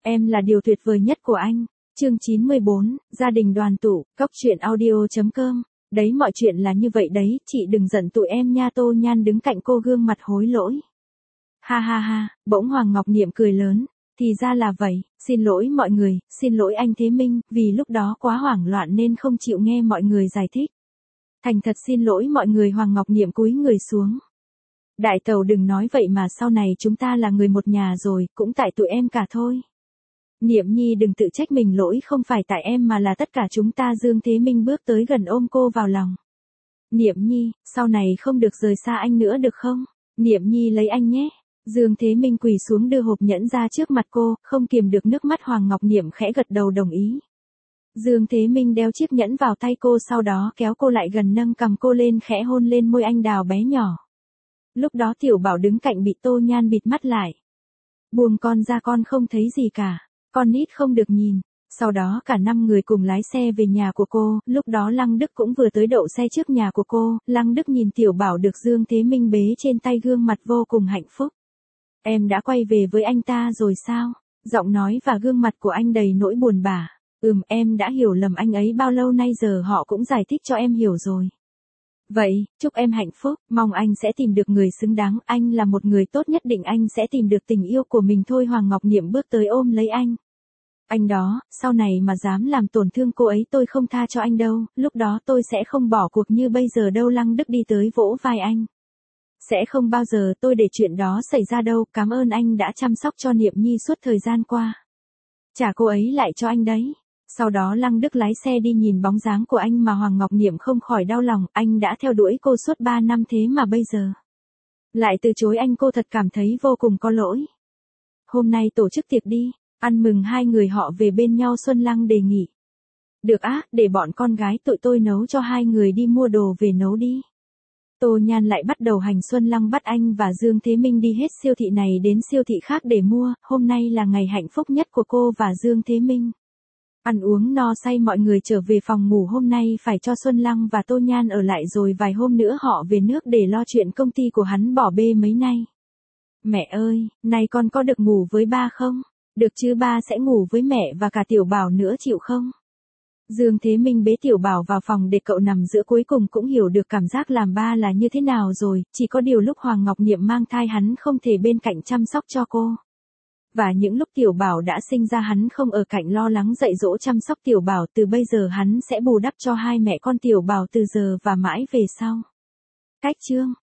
Em là điều tuyệt vời nhất của anh. Chương 94, gia đình đoàn tụ, cóc truyện audio.com. Đấy mọi chuyện là như vậy đấy, chị đừng giận tụi em nha. Tô Nhan đứng cạnh cô gương mặt hối lỗi. Ha ha ha, bỗng Hoàng Ngọc Niệm cười lớn. Thì ra là vậy, xin lỗi mọi người, xin lỗi anh Thế Minh, vì lúc đó quá hoảng loạn nên không chịu nghe mọi người giải thích. Thành thật xin lỗi mọi người. Hoàng Ngọc Niệm cúi người xuống. Đại tẩu đừng nói vậy mà, sau này chúng ta là người một nhà rồi, cũng tại tụi em cả thôi. Niệm Nhi đừng tự trách mình, lỗi không phải tại em mà là tất cả chúng ta. Dương Thế Minh bước tới gần ôm cô vào lòng. Niệm Nhi, sau này không được rời xa anh nữa được không? Niệm Nhi lấy anh nhé. Dương Thế Minh quỳ xuống đưa hộp nhẫn ra trước mặt cô, không kiềm được nước mắt. Hoàng Ngọc Niệm khẽ gật đầu đồng ý. Dương Thế Minh đeo chiếc nhẫn vào tay cô, sau đó kéo cô lại gần, nâng cằm cô lên, khẽ hôn lên môi anh đào bé nhỏ. Lúc đó Tiểu Bảo đứng cạnh bị Tô Nhan bịt mắt lại. Buông con ra, con không thấy gì cả, con nít không được nhìn. Sau đó cả 5 người cùng lái xe về nhà của cô, lúc đó Lăng Đức cũng vừa tới đậu xe trước nhà của cô. Lăng Đức nhìn Tiểu Bảo được Dương Thế Minh bế trên tay, gương mặt vô cùng hạnh phúc. Em đã quay về với anh ta rồi sao? Giọng nói và gương mặt của anh đầy nỗi buồn bã. Em đã hiểu lầm anh ấy bao lâu nay, giờ họ cũng giải thích cho em hiểu rồi. Vậy, chúc em hạnh phúc, mong anh sẽ tìm được người xứng đáng, anh là một người tốt, nhất định anh sẽ tìm được tình yêu của mình thôi. Hoàng Ngọc Niệm bước tới ôm lấy anh. Anh đó, sau này mà dám làm tổn thương cô ấy tôi không tha cho anh đâu, lúc đó tôi sẽ không bỏ cuộc như bây giờ đâu. Lăng Đức đi tới vỗ vai anh. Sẽ không bao giờ tôi để chuyện đó xảy ra đâu, cảm ơn anh đã chăm sóc cho Niệm Nhi suốt thời gian qua. Trả cô ấy lại cho anh đấy. Sau đó Lăng Đức lái xe đi, nhìn bóng dáng của anh mà Hoàng Ngọc Niệm không khỏi đau lòng. Anh đã theo đuổi cô suốt 3 năm thế mà bây giờ lại từ chối anh, cô thật cảm thấy vô cùng có lỗi. Hôm nay tổ chức tiệc đi, ăn mừng hai người họ về bên nhau. Xuân Lăng đề nghị. Được á, để bọn con gái tụi tôi nấu cho hai người, đi mua đồ về nấu đi. Tô Nhan lại bắt đầu hành. Xuân Lăng bắt anh và Dương Thế Minh đi hết siêu thị này đến siêu thị khác để mua. Hôm nay là ngày hạnh phúc nhất của cô và Dương Thế Minh. Ăn uống no say, mọi người trở về phòng ngủ. Hôm nay phải cho Xuân Lăng và Tô Nhan ở lại, rồi vài hôm nữa họ về nước để lo chuyện công ty của hắn bỏ bê mấy nay. Mẹ ơi, này con có được ngủ với ba không? Được chứ, ba sẽ ngủ với mẹ và cả Tiểu Bảo nữa, chịu không? Dương Thế Minh bế Tiểu Bảo vào phòng để cậu nằm giữa, cuối cùng cũng hiểu được cảm giác làm ba là như thế nào rồi, chỉ có điều lúc Hoàng Ngọc Niệm mang thai hắn không thể bên cạnh chăm sóc cho cô. Và những lúc Tiểu Bảo đã sinh ra hắn không ở cạnh lo lắng dạy dỗ chăm sóc Tiểu Bảo. Từ bây giờ hắn sẽ bù đắp cho hai mẹ con Tiểu Bảo từ giờ và mãi về sau. Cách chương